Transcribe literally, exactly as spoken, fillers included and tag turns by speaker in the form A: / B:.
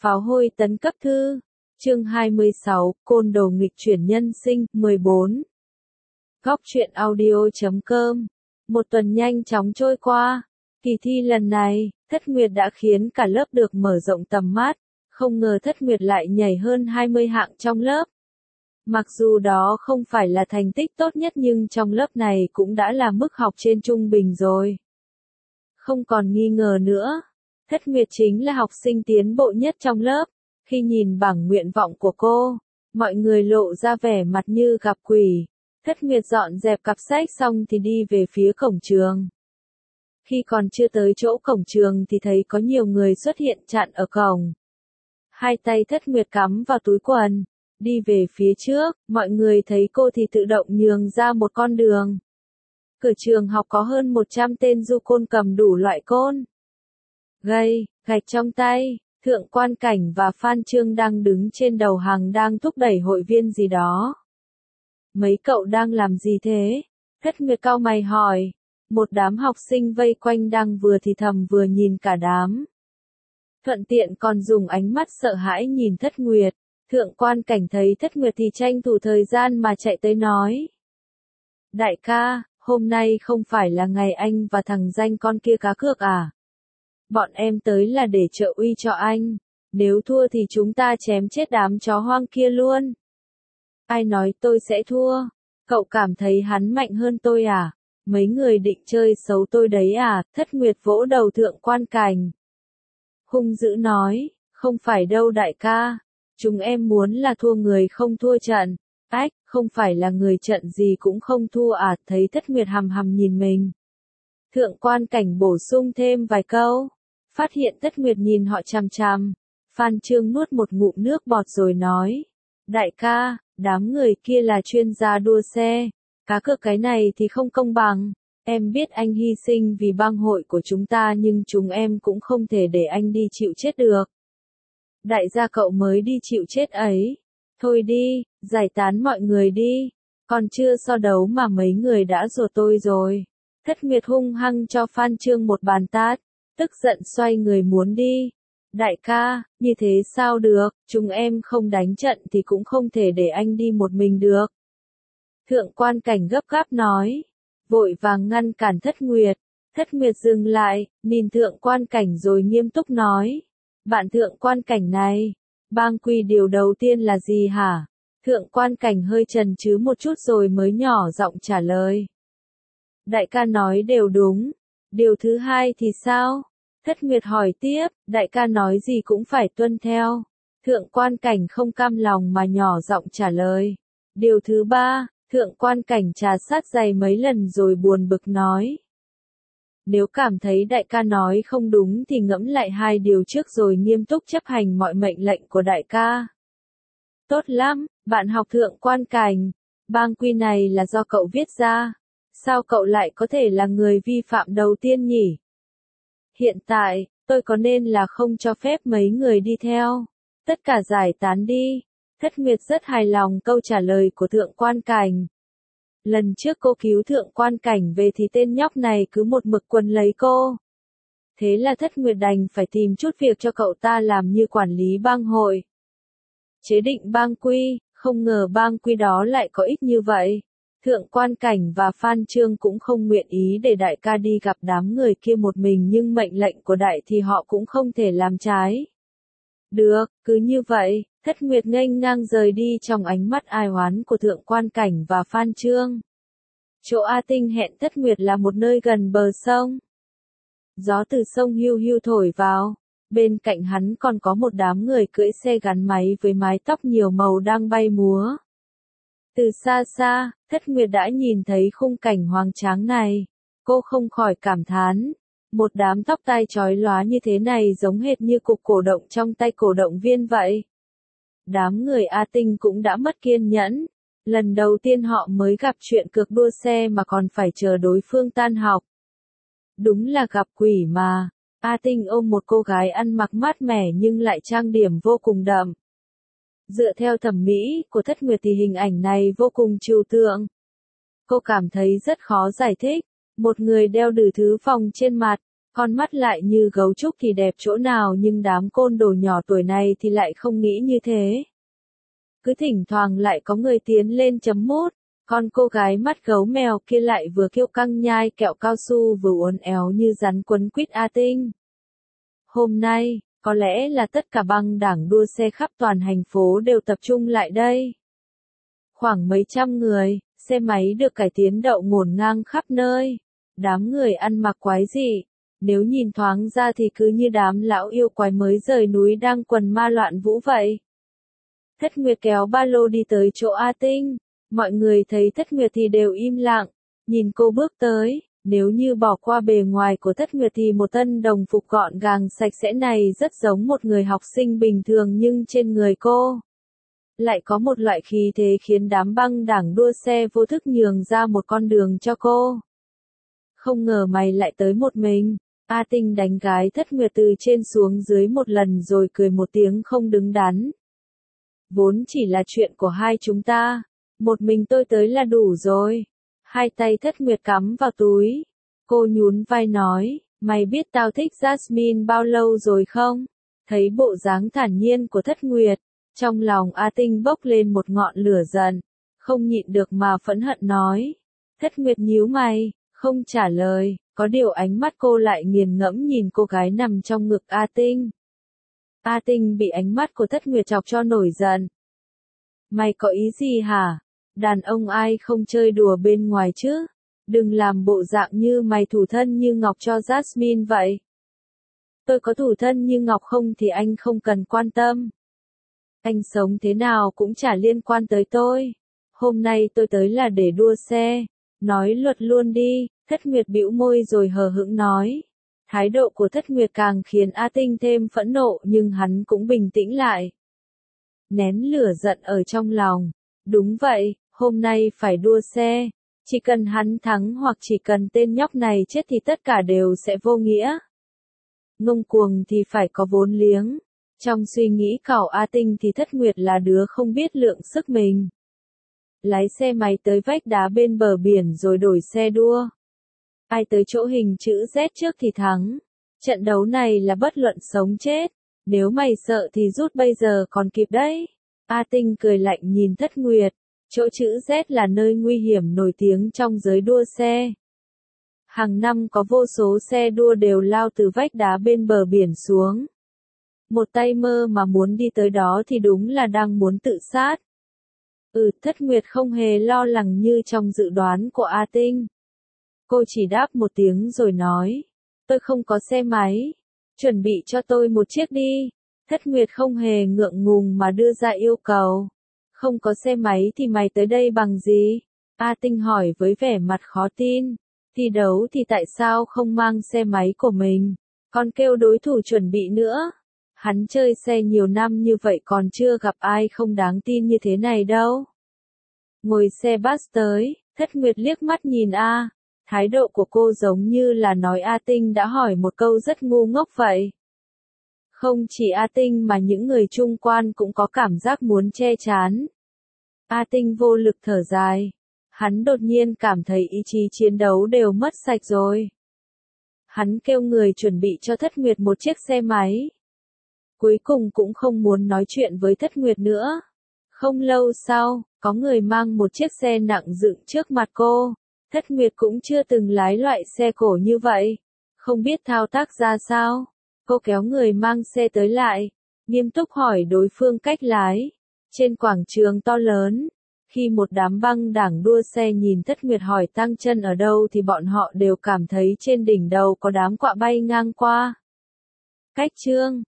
A: Pháo hôi tấn cấp thư. Chương hai mươi sáu, Côn Đồ nghịch chuyển nhân sinh, mười bốn. Góc truyện audio chấm com. Một tuần nhanh chóng trôi qua. Kỳ thi lần này, Thất Nguyệt đã khiến cả lớp được mở rộng tầm mắt. Không ngờ Thất Nguyệt lại nhảy hơn hai mươi hạng trong lớp. Mặc dù đó không phải là thành tích tốt nhất nhưng trong lớp này cũng đã là mức học trên trung bình rồi. Không còn nghi ngờ nữa. Thất Nguyệt chính là học sinh tiến bộ nhất trong lớp. Khi nhìn bảng nguyện vọng của cô, mọi người lộ ra vẻ mặt như gặp quỷ. Thất Nguyệt dọn dẹp cặp sách xong thì đi về phía cổng trường. Khi còn chưa tới chỗ cổng trường thì thấy có nhiều người xuất hiện chặn ở cổng. Hai tay Thất Nguyệt cắm vào túi quần, đi về phía trước, mọi người thấy cô thì tự động nhường ra một con đường. Cửa trường học có hơn một trăm tên du côn cầm đủ loại côn, gậy, gạch trong tay. Thượng Quan Cảnh và Phan Chương đang đứng trên đầu hàng đang thúc đẩy hội viên gì đó. Mấy cậu đang làm gì thế? Thất Nguyệt cau mày hỏi. Một đám học sinh vây quanh đang vừa thì thầm vừa nhìn cả đám. Thuận tiện còn dùng ánh mắt sợ hãi nhìn Thất Nguyệt. Thượng Quan Cảnh thấy Thất Nguyệt thì tranh thủ thời gian mà chạy tới nói. Đại ca, hôm nay không phải là ngày anh và thằng danh con kia cá cược à? Bọn em tới là để trợ uy cho anh. Nếu thua thì chúng ta chém chết đám chó hoang kia luôn. Ai nói tôi sẽ thua? Cậu cảm thấy hắn mạnh hơn tôi à? Mấy người định chơi xấu tôi đấy à? Thất Nguyệt vỗ đầu Thượng Quan Cảnh. Hung dữ nói, không phải đâu đại ca. Chúng em muốn là thua người không thua trận. Ách, không phải là người trận gì cũng không thua à? Thấy Thất Nguyệt hằm hằm nhìn mình. Thượng Quan Cảnh bổ sung thêm vài câu. Phát hiện Thất Nguyệt nhìn họ chằm chằm. Phan Chương nuốt một ngụm nước bọt rồi nói. Đại ca, đám người kia là chuyên gia đua xe. Cá cược cái này thì không công bằng. Em biết anh hy sinh vì bang hội của chúng ta nhưng chúng em cũng không thể để anh đi chịu chết được. Đại gia cậu mới đi chịu chết ấy. Thôi đi, giải tán mọi người đi. Còn chưa so đấu mà mấy người đã rủa tôi rồi. Thất Nguyệt hung hăng cho Phan Chương một bàn tát. Tức giận xoay người muốn đi. Đại ca, như thế sao được, chúng em không đánh trận thì cũng không thể để anh đi một mình được. Thượng Quan Cảnh gấp gáp nói. Vội vàng ngăn cản Thất Nguyệt. Thất Nguyệt dừng lại, nhìn Thượng Quan Cảnh rồi nghiêm túc nói. Bạn Thượng Quan Cảnh này, bang quy điều đầu tiên là gì hả? Thượng Quan Cảnh hơi chần chừ một chút rồi mới nhỏ giọng trả lời. Đại ca nói đều đúng. Điều thứ hai thì sao? Thất Nguyệt hỏi tiếp, đại ca nói gì cũng phải tuân theo. Thượng Quan Cảnh không cam lòng mà nhỏ giọng trả lời. Điều thứ ba, Thượng Quan Cảnh trà sát giày mấy lần rồi buồn bực nói. Nếu cảm thấy đại ca nói không đúng thì ngẫm lại hai điều trước rồi nghiêm túc chấp hành mọi mệnh lệnh của đại ca. Tốt lắm, bạn học Thượng Quan Cảnh. Bang quy này là do cậu viết ra. Sao cậu lại có thể là người vi phạm đầu tiên nhỉ? Hiện tại, tôi có nên là không cho phép mấy người đi theo? Tất cả giải tán đi. Thất Nguyệt rất hài lòng câu trả lời của Thượng Quan Cảnh. Lần trước cô cứu Thượng Quan Cảnh về thì tên nhóc này cứ một mực quấn lấy cô. Thế là Thất Nguyệt đành phải tìm chút việc cho cậu ta làm như quản lý bang hội. Chế định bang quy, không ngờ bang quy đó lại có ích như vậy. Thượng Quan Cảnh và Phan Chương cũng không nguyện ý để đại ca đi gặp đám người kia một mình nhưng mệnh lệnh của đại thì họ cũng không thể làm trái. Được, cứ như vậy, Thất Nguyệt nghênh ngang rời đi trong ánh mắt ai oán của Thượng Quan Cảnh và Phan Chương. Chỗ A Tinh hẹn Thất Nguyệt là một nơi gần bờ sông. Gió từ sông hiu hiu thổi vào, bên cạnh hắn còn có một đám người cưỡi xe gắn máy với mái tóc nhiều màu đang bay múa. Từ xa xa, Thất Nguyệt đã nhìn thấy khung cảnh hoang tráng này. Cô không khỏi cảm thán. Một đám tóc tai chói lóa như thế này giống hệt như cục cổ động trong tay cổ động viên vậy. Đám người A Tinh cũng đã mất kiên nhẫn. Lần đầu tiên họ mới gặp chuyện cược đua xe mà còn phải chờ đối phương tan học. Đúng là gặp quỷ mà. A Tinh ôm một cô gái ăn mặc mát mẻ nhưng lại trang điểm vô cùng đậm. Dựa theo thẩm mỹ của Thất Nguyệt thì hình ảnh này vô cùng trừu tượng. Cô cảm thấy rất khó giải thích. Một người đeo đủ thứ vòng trên mặt, Con mắt lại như gấu trúc thì đẹp chỗ nào, nhưng đám côn đồ nhỏ tuổi này thì lại không nghĩ như thế. Cứ thỉnh thoảng lại có người tiến lên chấm mút, con cô gái mắt gấu mèo kia lại vừa kiêu căng nhai kẹo cao su vừa uốn éo như rắn quấn quýt A Tinh. Hôm nay, có lẽ là tất cả băng đảng đua xe khắp toàn thành phố đều tập trung lại đây. Khoảng mấy trăm người, xe máy được cải tiến đậu ngổn ngang khắp nơi. Đám người ăn mặc quái dị, nếu nhìn thoáng ra thì cứ như đám lão yêu quái mới rời núi đang quần ma loạn vũ vậy. Thất Nguyệt kéo ba lô đi tới chỗ A Tinh, mọi người thấy Thất Nguyệt thì đều im lặng, nhìn cô bước tới, nếu như bỏ qua bề ngoài của Thất Nguyệt thì một thân đồng phục gọn gàng sạch sẽ này rất giống một người học sinh bình thường, nhưng trên người cô lại có một loại khí thế khiến đám băng đảng đua xe vô thức nhường ra một con đường cho cô. Không ngờ mày lại tới một mình. A Tinh đánh gái Thất Nguyệt từ trên xuống dưới một lần rồi cười một tiếng không đứng đắn. Vốn chỉ là chuyện của hai chúng ta, một mình tôi tới là đủ rồi. Hai tay Thất Nguyệt cắm vào túi. Cô nhún vai nói, mày biết tao thích Jasmine bao lâu rồi không? Thấy bộ dáng thản nhiên của Thất Nguyệt, trong lòng A Tinh bốc lên một ngọn lửa giận, không nhịn được mà phẫn hận nói. Thất Nguyệt nhíu mày, không trả lời, có điều ánh mắt cô lại nghiền ngẫm nhìn cô gái nằm trong ngực A Tinh. A Tinh bị ánh mắt của Thất Nguyệt chọc cho nổi giận. Mày có ý gì hả? Đàn ông ai không chơi đùa bên ngoài chứ? Đừng làm bộ dạng như mày thủ thân như ngọc cho Jasmine vậy. Tôi có thủ thân như ngọc không thì anh không cần quan tâm. Anh sống thế nào cũng chả liên quan tới tôi. Hôm nay tôi tới là để đua xe. Nói luật luôn đi. Thất Nguyệt bĩu môi rồi hờ hững nói. Thái độ của Thất Nguyệt càng khiến A Tinh thêm phẫn nộ, nhưng hắn cũng bình tĩnh lại. Nén lửa giận ở trong lòng. Đúng vậy, hôm nay phải đua xe. Chỉ cần hắn thắng hoặc chỉ cần tên nhóc này chết thì tất cả đều sẽ vô nghĩa. Ngông cuồng thì phải có vốn liếng. Trong suy nghĩ cảo A Tinh thì Thất Nguyệt là đứa không biết lượng sức mình. Lái xe máy tới vách đá bên bờ biển rồi đổi xe đua. Ai tới chỗ hình chữ Z trước thì thắng. Trận đấu này là bất luận sống chết. Nếu mày sợ thì rút bây giờ còn kịp đấy. A Tinh cười lạnh nhìn Thất Nguyệt. Chỗ chữ Z là nơi nguy hiểm nổi tiếng trong giới đua xe. Hàng năm có vô số xe đua đều lao từ vách đá bên bờ biển xuống. Một tay mơ mà muốn đi tới đó thì đúng là đang muốn tự sát. Ừ, Thất Nguyệt không hề lo lắng như trong dự đoán của A Tinh. Cô chỉ đáp một tiếng rồi nói. Tôi không có xe máy. Chuẩn bị cho tôi một chiếc đi. Thất Nguyệt không hề ngượng ngùng mà đưa ra yêu cầu. Không có xe máy thì mày tới đây bằng gì? A Tinh hỏi với vẻ mặt khó tin. Thi đấu thì tại sao không mang xe máy của mình? Còn kêu đối thủ chuẩn bị nữa. Hắn chơi xe nhiều năm như vậy còn chưa gặp ai không đáng tin như thế này đâu. Ngồi xe bus tới, Thất Nguyệt liếc mắt nhìn A. Thái độ của cô giống như là nói A Tinh đã hỏi một câu rất ngu ngốc vậy. Không chỉ A Tinh mà những người chung quan cũng có cảm giác muốn che chắn. A Tinh vô lực thở dài. Hắn đột nhiên cảm thấy ý chí chiến đấu đều mất sạch rồi. Hắn kêu người chuẩn bị cho Thất Nguyệt một chiếc xe máy. Cuối cùng cũng không muốn nói chuyện với Thất Nguyệt nữa. Không lâu sau, có người mang một chiếc xe nặng dựng trước mặt cô. Thất Nguyệt cũng chưa từng lái loại xe cổ như vậy. Không biết thao tác ra sao. Cô kéo người mang xe tới lại. Nghiêm túc hỏi đối phương cách lái. Trên quảng trường to lớn. Khi một đám băng đảng đua xe nhìn Thất Nguyệt hỏi tăng chân ở đâu thì bọn họ đều cảm thấy trên đỉnh đầu có đám quạ bay ngang qua. Cách chương